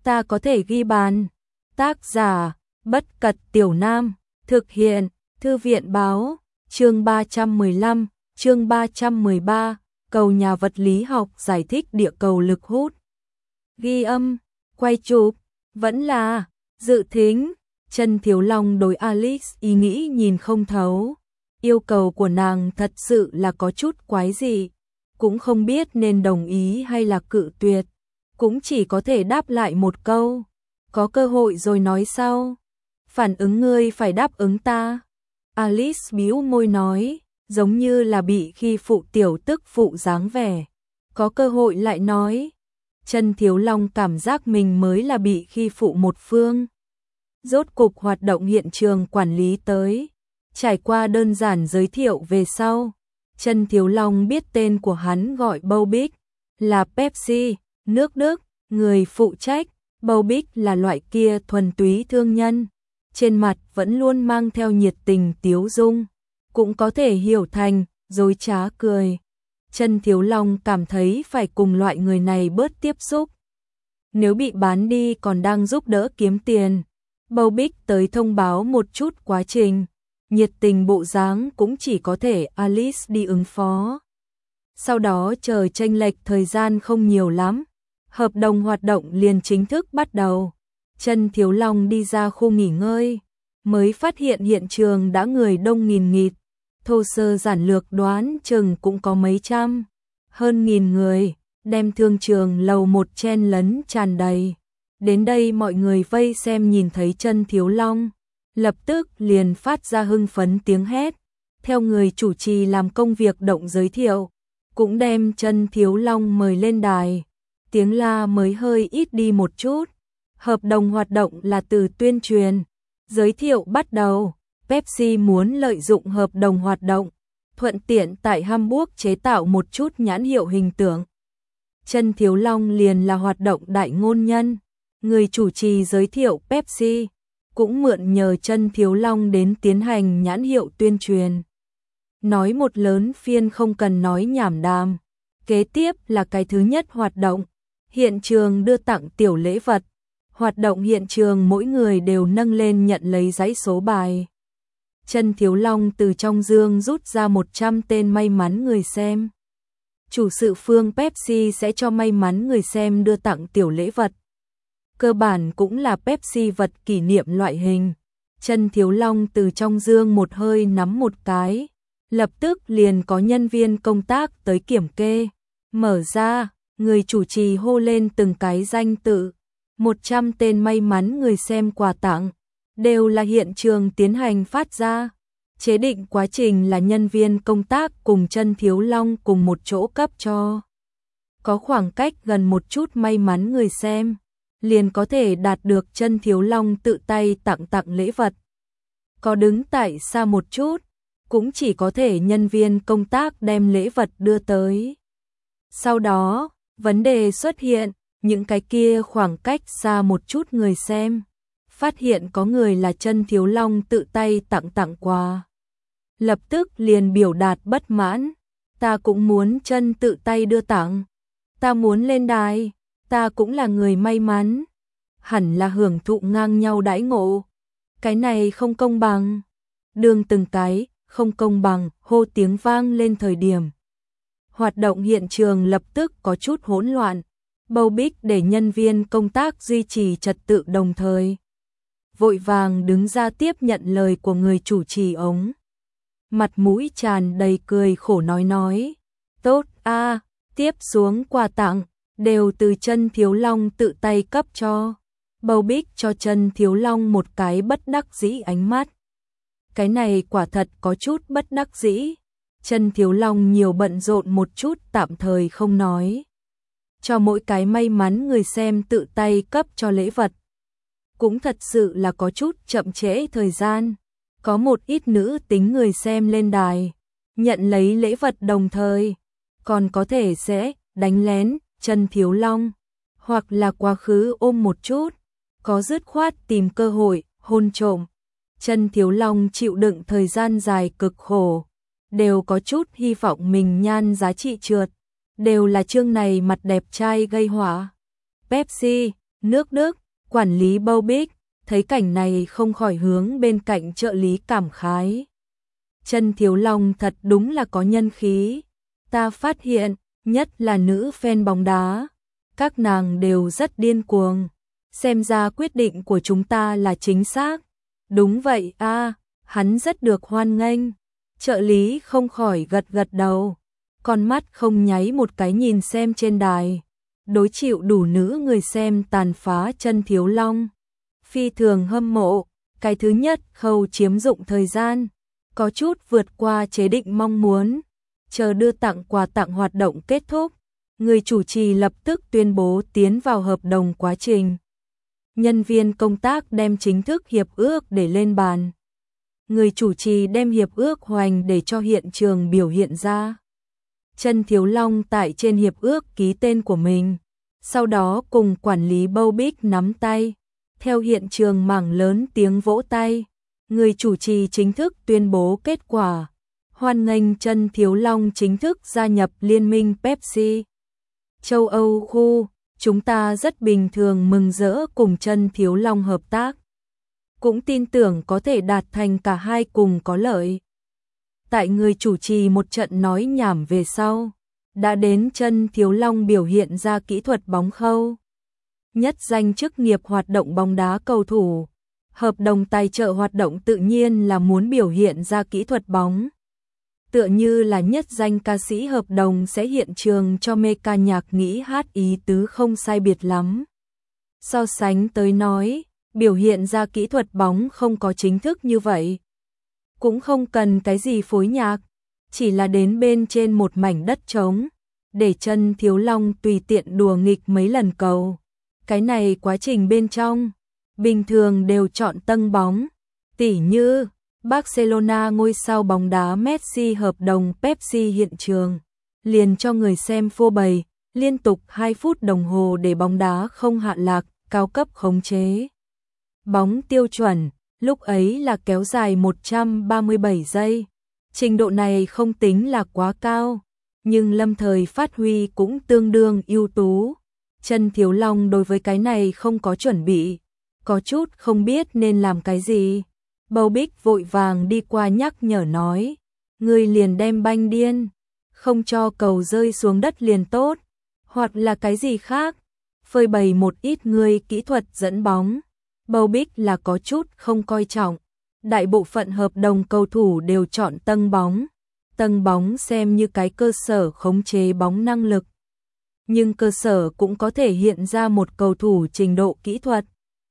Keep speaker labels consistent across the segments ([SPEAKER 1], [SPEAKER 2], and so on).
[SPEAKER 1] ta có thể ghi bàn. Tác giả, Bất Cật Tiểu Nam, thực hiện, Thư viện báo, chương 315, chương 313, cầu nhà vật lý học giải thích địa cầu lực hút. Ghi âm, quay chụp, vẫn là, dự thính, Chân Thiếu Long đối Alice ý nghĩ nhìn không thấu. Yêu cầu của nàng thật sự là có chút quái dị, cũng không biết nên đồng ý hay là cự tuyệt, cũng chỉ có thể đáp lại một câu, có cơ hội rồi nói sau. Phản ứng ngươi phải đáp ứng ta. Alice bĩu môi nói, giống như là bị khi phụ tiểu tức phụ dáng vẻ. Có cơ hội lại nói. Chân Thiếu Long cảm giác mình mới là bị khi phụ một phương. Rốt cục hoạt động hiện trường quản lý tới. Trải qua đơn giản giới thiệu về sau, Chân Thiếu Long biết tên của hắn gọi Bobik, là Pepsi, nước Đức, người phụ trách. Bobik là loại kia thuần túy thương nhân, trên mặt vẫn luôn mang theo nhiệt tình tiếu dung, cũng có thể hiểu thành dối trá cười. Chân Thiếu Long cảm thấy phải cùng loại người này bớt tiếp xúc. Nếu bị bán đi còn đang giúp đỡ kiếm tiền. Bobik tới thông báo một chút quá trình, nhiệt tình bộ dáng cũng chỉ có thể Alice đi ứng phó. Sau đó chờ chênh lệch thời gian không nhiều lắm, hợp đồng hoạt động liền chính thức bắt đầu. Chân Thiếu Long đi ra khu nghỉ ngơi, mới phát hiện hiện trường đã người đông nghìn nghịt, thô sơ giản lược đoán chừng cũng có mấy trăm, hơn nghìn người, đem thương trường lầu một chen lấn tràn đầy. Đến đây mọi người vây xem nhìn thấy Chân Thiếu Long, lập tức liền phát ra hưng phấn tiếng hét, theo người chủ trì làm công việc động giới thiệu, cũng đem Chân Thiếu Long mời lên đài. Tiếng la mới hơi ít đi một chút. Hợp đồng hoạt động là từ tuyên truyền, giới thiệu bắt đầu. Pepsi muốn lợi dụng hợp đồng hoạt động, thuận tiện tại Hamburg chế tạo một chút nhãn hiệu hình tượng. Chân Thiếu Long liền là hoạt động đại ngôn nhân, người chủ trì giới thiệu Pepsi, cũng mượn nhờ Chân Thiếu Long đến tiến hành nhãn hiệu tuyên truyền. Nói một lớn phiên không cần nói nhảm đàm. Kế tiếp là cái thứ nhất hoạt động, hiện trường đưa tặng tiểu lễ vật. Hoạt động hiện trường mỗi người đều nâng lên nhận lấy giấy số bài. Chân Thiếu Long từ trong dương rút ra 100 tên may mắn người xem. Chủ sự phương Pepsi sẽ cho may mắn người xem đưa tặng tiểu lễ vật. Cơ bản cũng là Pepsi vật kỷ niệm loại hình. Chân Thiếu Long từ trong dương một hơi nắm một cái, lập tức liền có nhân viên công tác tới kiểm kê. Mở ra, người chủ trì hô lên từng cái danh tự. 100 tên may mắn người xem quà tặng, đều là hiện trường tiến hành phát ra. Chế định quá trình là nhân viên công tác cùng Chân Thiếu Long cùng một chỗ cấp cho. Có khoảng cách gần một chút may mắn người xem, liền có thể đạt được Chân Thiếu Long tự tay tặng lễ vật. Có đứng tại xa một chút, cũng chỉ có thể nhân viên công tác đem lễ vật đưa tới. Sau đó, vấn đề xuất hiện, những cái kia khoảng cách xa một chút người xem, phát hiện có người là Chân Thiếu Long tự tay tặng quà. Lập tức liền biểu đạt bất mãn, ta cũng muốn Chân tự tay đưa tặng, ta muốn lên đài, ta cũng là người may mắn, hẳn là hưởng thụ ngang nhau đãi ngộ. Cái này không công bằng. Đương từng cái không công bằng hô tiếng vang lên thời điểm, hoạt động hiện trường lập tức có chút hỗn loạn. Bobik để nhân viên công tác duy trì trật tự đồng thời vội vàng đứng ra tiếp nhận lời của người chủ trì ống. Mặt mũi tràn đầy cười khổ nói, tốt a, tiếp xuống quà tặng, đều từ Chân Thiếu Long tự tay cấp cho. Bobik cho Chân Thiếu Long một cái bất đắc dĩ ánh mắt. Cái này quả thật có chút bất đắc dĩ. Chân Thiếu Long nhiều bận rộn một chút tạm thời không nói. Cho mỗi cái may mắn người xem tự tay cấp cho lễ vật. Cũng thật sự là có chút chậm trễ thời gian. Có một ít nữ tính người xem lên đài, nhận lấy lễ vật đồng thời, còn có thể sẽ đánh lén Chân Thiếu Long, hoặc là quá khứ ôm một chút, có dứt khoát tìm cơ hội hôn trộm. Chân Thiếu Long chịu đựng thời gian dài cực khổ, đều có chút hy vọng mình nhan giá trị trượt, đều là chương này mặt đẹp trai gây họa. Pepsi, Nước Đức, quản lý Bobik, thấy cảnh này không khỏi hướng bên cạnh trợ lý cảm khái. Chân Thiếu Long thật đúng là có nhân khí. Ta phát hiện, nhất là nữ fan bóng đá, các nàng đều rất điên cuồng. Xem ra quyết định của chúng ta là chính xác. Đúng vậy a, hắn rất được hoan nghênh. Trợ lý không khỏi gật gật đầu, con mắt không nháy một cái nhìn xem trên đài. Đối chịu đủ nữ người xem tàn phá Chân Thiếu Long. Phi thường hâm mộ, cái thứ nhất khâu chiếm dụng thời gian, có chút vượt qua chế định mong muốn. Chờ đưa tặng quà tặng hoạt động kết thúc, người chủ trì lập tức tuyên bố tiến vào hợp đồng quá trình. Nhân viên công tác đem chính thức hiệp ước để lên bàn. Người chủ trì đem hiệp ước hoành để cho hiện trường biểu hiện ra. Chân Thiếu Long tại trên hiệp ước ký tên của mình, sau đó cùng quản lý Bobik nắm tay. Theo hiện trường mảng lớn tiếng vỗ tay, người chủ trì chính thức tuyên bố kết quả. Hoan nghênh Chân Thiếu Long chính thức gia nhập liên minh Pepsi châu Âu khu, chúng ta rất bình thường mừng rỡ cùng Chân Thiếu Long hợp tác. Cũng tin tưởng có thể đạt thành cả hai cùng có lợi. Tại người chủ trì một trận nói nhảm về sau, đã đến Chân Thiếu Long biểu hiện ra kỹ thuật bóng khâu. Nhất danh chức nghiệp hoạt động bóng đá cầu thủ, hợp đồng tài trợ hoạt động tự nhiên là muốn biểu hiện ra kỹ thuật bóng. Tựa như là nhất danh ca sĩ hợp đồng sẽ hiện trường cho mê ca nhạc nghĩ hát ý tứ không sai biệt lắm. So sánh tới nói, biểu hiện ra kỹ thuật bóng không có chính thức như vậy. Cũng không cần cái gì phối nhạc, chỉ là đến bên trên một mảnh đất trống, để Chân Thiếu Long tùy tiện đùa nghịch mấy lần cầu. Cái này quá trình bên trong, bình thường đều chọn tân bóng, tỉ như Barcelona ngôi sao bóng đá Messi hợp đồng Pepsi hiện trường, liền cho người xem phô bày, liên tục 2 phút đồng hồ để bóng đá không hạ lạc, cao cấp khống chế. Bóng tiêu chuẩn, lúc ấy là kéo dài 137 giây. Trình độ này không tính là quá cao, nhưng lâm thời phát huy cũng tương đương ưu tú. Chân Thiếu Long đối với cái này không có chuẩn bị, có chút không biết nên làm cái gì. Bobik vội vàng đi qua nhắc nhở nói, ngươi liền đem banh điên, không cho cầu rơi xuống đất liền tốt, hoặc là cái gì khác, phơi bày một ít ngươi kỹ thuật dẫn bóng. Bobik là có chút không coi trọng, đại bộ phận hợp đồng cầu thủ đều chọn tâng bóng xem như cái cơ sở khống chế bóng năng lực. Nhưng cơ sở cũng có thể hiện ra một cầu thủ trình độ kỹ thuật.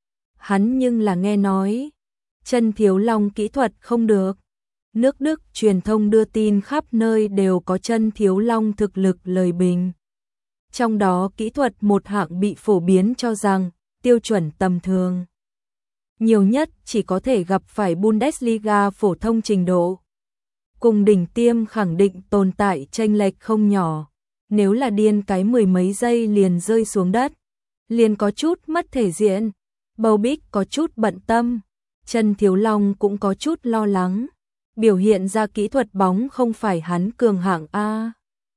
[SPEAKER 1] Hắn nhưng là nghe nói, Chân Thiếu Long kỹ thuật không được. Nước Đức truyền thông đưa tin khắp nơi đều có Chân Thiếu Long thực lực lời bình. Trong đó kỹ thuật một hạng bị phổ biến cho rằng tiêu chuẩn tầm thường. Nhiều nhất chỉ có thể gặp phải Bundesliga phổ thông trình độ. Cùng đỉnh tiêm khẳng định tồn tại chênh lệch không nhỏ. Nếu là điên cái 10 mấy giây liền rơi xuống đất, liền có chút mất thể diện. Bobik có chút bận tâm, Chân Thiếu Long cũng có chút lo lắng. Biểu hiện ra kỹ thuật bóng không phải hắn cường hạng A.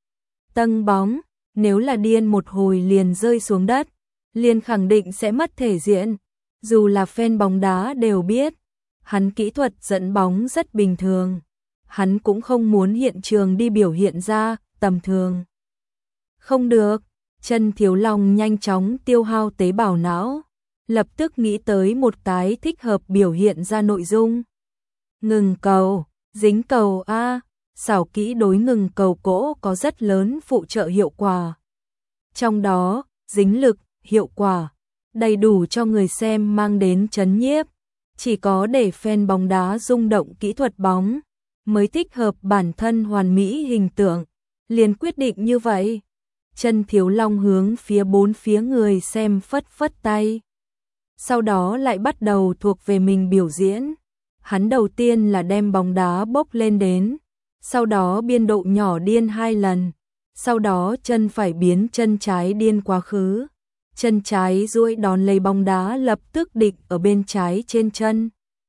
[SPEAKER 1] Tâng bóng, nếu là điên một hồi liền rơi xuống đất, liền khẳng định sẽ mất thể diện. Dù là fan bóng đá đều biết, hắn kỹ thuật dẫn bóng rất bình thường. Hắn cũng không muốn hiện trường đi biểu hiện ra tầm thường. Không được, Chân Thiếu Long nhanh chóng tiêu hao tế bào não, lập tức nghĩ tới một cái thích hợp biểu hiện ra nội dung. Ngừng cầu, dính cầu A, xảo kỹ đối ngừng cầu cỗ có rất lớn phụ trợ hiệu quả. Trong đó, dính lực, hiệu quả, đầy đủ cho người xem mang đến chấn nhiếp. Chỉ có để fan bóng đá rung động kỹ thuật bóng, mới thích hợp bản thân hoàn mỹ hình tượng, liền quyết định như vậy. Chân Thiếu Long hướng phía bốn phía người xem phất phất tay. Sau đó lại bắt đầu thuộc về mình biểu diễn. Hắn đầu tiên là đem bóng đá bốc lên đến, sau đó biên độ nhỏ điên 2 lần, sau đó chân phải biến chân trái điên quá khứ. Chân trái duỗi đón lấy bóng đá lập tức định ở bên trái trên chân.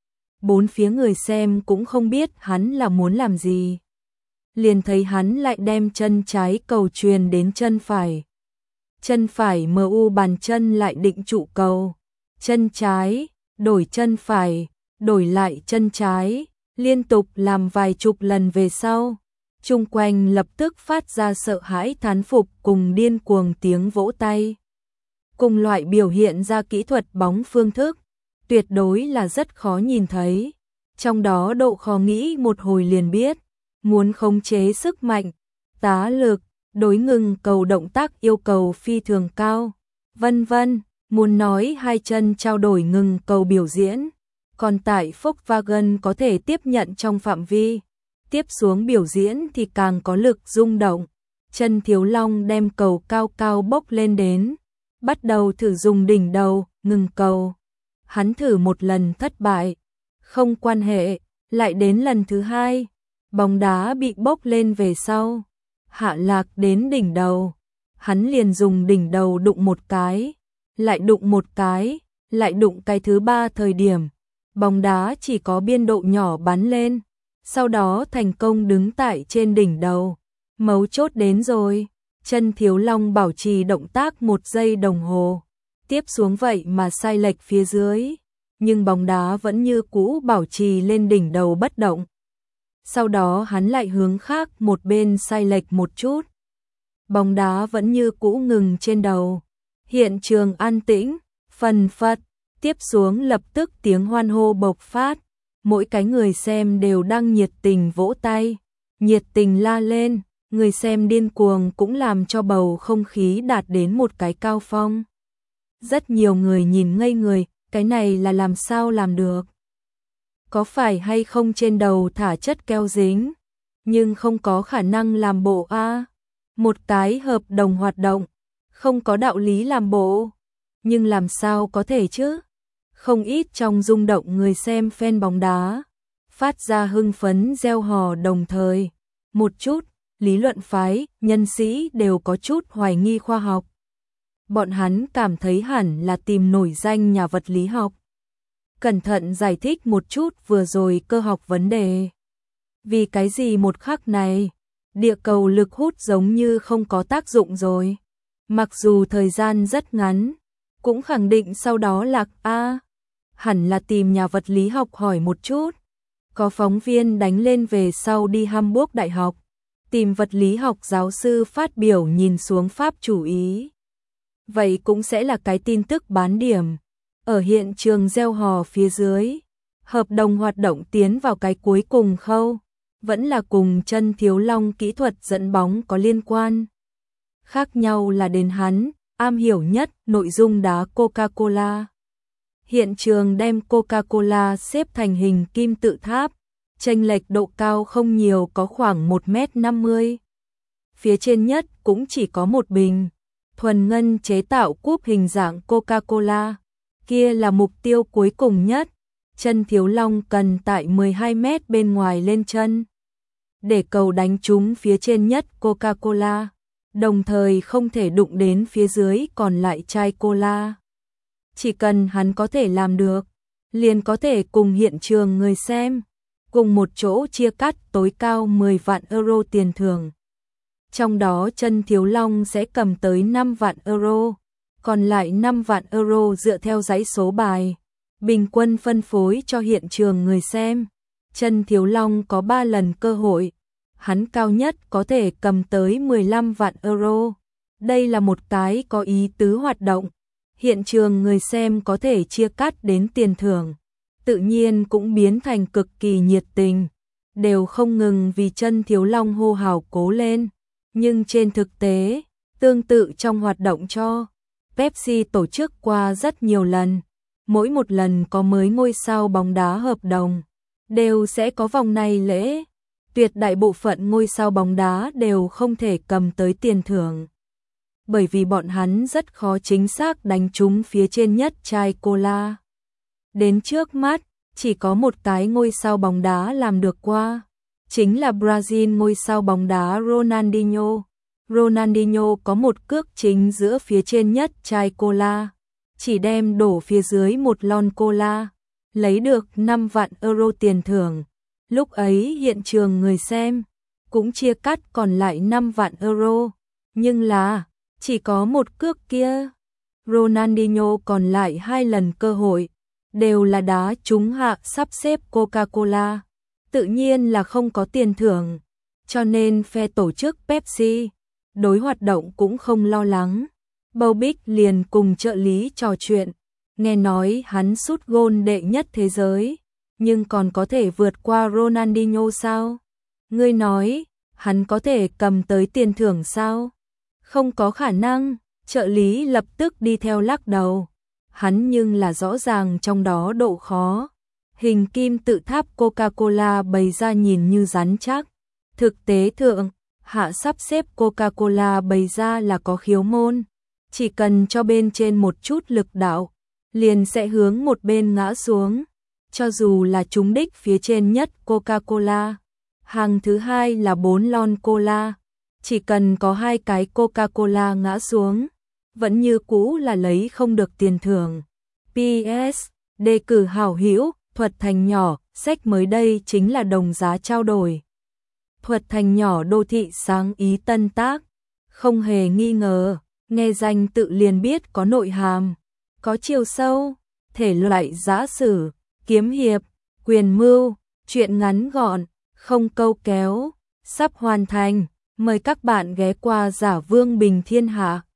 [SPEAKER 1] Bốn phía người xem cũng không biết hắn là muốn làm gì. Liền thấy hắn lại đem chân trái cầu truyền đến chân phải. chân phải MU bàn chân lại định trụ cầu, chân trái, đổi chân phải, đổi lại chân trái, liên tục làm vài chục lần về sau. Chung quanh lập tức phát ra sợ hãi thán phục cùng điên cuồng tiếng vỗ tay. Cùng loại biểu hiện ra kỹ thuật bóng phương thức, tuyệt đối là rất khó nhìn thấy. Trong đó độ khó nghĩ một hồi liền biết, muốn khống chế sức mạnh, tá lực, đối ngừng cầu động tác yêu cầu phi thường cao, vân vân, muốn nói hai chân trao đổi ngừng cầu biểu diễn, còn tại Volkswagen có thể tiếp nhận trong phạm vi, tiếp xuống biểu diễn thì càng có lực rung động. Chân Thiếu Long đem cầu cao cao bốc lên đến, bắt đầu thử dùng đỉnh đầu, ngừng cầu. Hắn thử một lần thất bại, không quan hệ, lại đến lần thứ hai, bóng đá bị bốc lên về sau, hạ lạc đến đỉnh đầu. Hắn liền dùng đỉnh đầu đụng một cái, lại đụng một cái, lại đụng cái thứ ba thời điểm, bóng đá chỉ có biên độ nhỏ bắn lên, sau đó thành công đứng tại trên đỉnh đầu. Mấu chốt đến rồi, chân Thiếu Long bảo trì động tác 1 giây đồng hồ, tiếp xuống vậy mà sai lệch phía dưới, nhưng bóng đá vẫn như cũ bảo trì lên đỉnh đầu bất động. Sau đó hắn lại hướng khác một bên sai lệch một chút, bóng đá vẫn như cũ ngừng trên đầu. Hiện trường an tĩnh, phần phật, tiếp xuống lập tức tiếng hoan hô bộc phát, mỗi cái người xem đều đang nhiệt tình vỗ tay, nhiệt tình la lên, người xem điên cuồng cũng làm cho bầu không khí đạt đến một cái cao phong. Rất nhiều người nhìn ngây người, cái này là làm sao làm được? Có phải hay không trên đầu thả chất keo dính? Nhưng không có khả năng làm bộ a. Một cái hợp đồng hoạt động, không có đạo lý làm bộ, nhưng làm sao có thể chứ? Không ít trong rung động người xem fan bóng đá, phát ra hưng phấn reo hò đồng thời. Một chút, lý luận phái, nhân sĩ đều có chút hoài nghi khoa học. Bọn hắn cảm thấy hẳn là tìm nổi danh nhà vật lý học. Cẩn thận giải thích một chút vừa rồi cơ học vấn đề. Vì cái gì một khắc này, địa cầu lực hút giống như không có tác dụng rồi. Mặc dù thời gian rất ngắn, cũng khẳng định sau đó lạc hẳn là tìm nhà vật lý học hỏi một chút. Có phóng viên đánh lên về sau đi Hamburg Đại học, tìm vật lý học giáo sư phát biểu nhìn xuống Pháp chủ ý. Vậy cũng sẽ là cái tin tức bán điểm. Ở hiện trường gieo hò phía dưới, hợp đồng hoạt động tiến vào cái cuối cùng khâu, vẫn là cùng chân Thiếu Long kỹ thuật dẫn bóng có liên quan. Khác nhau là đến hắn, am hiểu nhất nội dung đá Coca-Cola. Hiện trường đem Coca-Cola xếp thành hình kim tự tháp, chênh lệch độ cao không nhiều, có khoảng 1,50 m. Phía trên nhất cũng chỉ có một bình thuần ngân chế tạo cúp hình dạng Coca-Cola, kia là mục tiêu cuối cùng nhất. Chân Thiếu Long cần tại 12 m bên ngoài lên chân, để cầu đánh trúng phía trên nhất Coca-Cola, đồng thời không thể đụng đến phía dưới còn lại chai cola. Chỉ cần hắn có thể làm được, liền có thể cùng hiện trường người xem, cùng một chỗ chia cắt tối cao 10 vạn euro tiền thưởng. Trong đó chân Thiếu Long sẽ cầm tới 5 vạn euro, còn lại 5 vạn euro dựa theo dãy số bài, bình quân phân phối cho hiện trường người xem. Chân Thiếu Long có 3 lần cơ hội, hắn cao nhất có thể cầm tới 15 vạn euro. Đây là một cái có ý tứ hoạt động, hiện trường người xem có thể chia cắt đến tiền thưởng, tự nhiên cũng biến thành cực kỳ nhiệt tình, đều không ngừng vì chân Thiếu Long hô hào cố lên. Nhưng trên thực tế, tương tự trong hoạt động cho Pepsi tổ chức qua rất nhiều lần, mỗi một lần có mới ngôi sao bóng đá hợp đồng, đều sẽ có vòng này lễ. Tuyệt đại bộ phận ngôi sao bóng đá đều không thể cầm tới tiền thưởng, bởi vì bọn hắn rất khó chính xác đánh trúng phía trên nhất chai cola. Đến trước mắt, chỉ có một cái ngôi sao bóng đá làm được qua, chính là Brazil ngôi sao bóng đá Ronaldinho. Ronaldinho có một cước chính giữa phía trên nhất chai cola, chỉ đem đổ phía dưới một lon cola, lấy được 5 vạn euro tiền thưởng. Lúc ấy hiện trường người xem cũng chia cắt còn lại 5 vạn euro, nhưng là Chỉ có một cước kia. Ronaldinho còn lại 2 lần cơ hội, đều là đá trúng hạ sắp xếp Coca-Cola. Tự nhiên là không có tiền thưởng, cho nên phe tổ chức Pepsi đối hoạt động cũng không lo lắng. Bobby liền cùng trợ lý trò chuyện, nghe nói hắn sút gôn đệ nhất thế giới, nhưng còn có thể vượt qua Ronaldinho sao? Ngươi nói, hắn có thể cầm tới tiền thưởng sao? Không có khả năng, trợ lý lập tức đi theo lắc đầu. Hắn nhưng là rõ ràng trong đó độ khó. Hình kim tự tháp Coca-Cola bày ra nhìn như rắn chắc. Thực tế thượng, hạ sắp xếp Coca-Cola bày ra là có khiếu môn. Chỉ cần cho bên trên một chút lực đạo, liền sẽ hướng một bên ngã xuống. Cho dù là trúng đích phía trên nhất Coca-Cola, hàng thứ hai là 4 lon cola. Chỉ cần có 2 cái Coca-Cola ngã xuống, vẫn như cũ là lấy không được tiền thưởng. PS, đề cử hảo hữu, Thuật Thành Nhỏ, sách mới đây chính là đồng giá trao đổi. Thuật Thành Nhỏ đô thị sáng ý tân tác, không hề nghi ngờ, nghe danh tự liền biết có nội hàm, có chiều sâu, thể loại giã sử, kiếm hiệp, quyền mưu, truyện ngắn gọn, không câu kéo, sắp hoàn thành. Mời các bạn ghé qua Giả Vương Bình Thiên Hạ.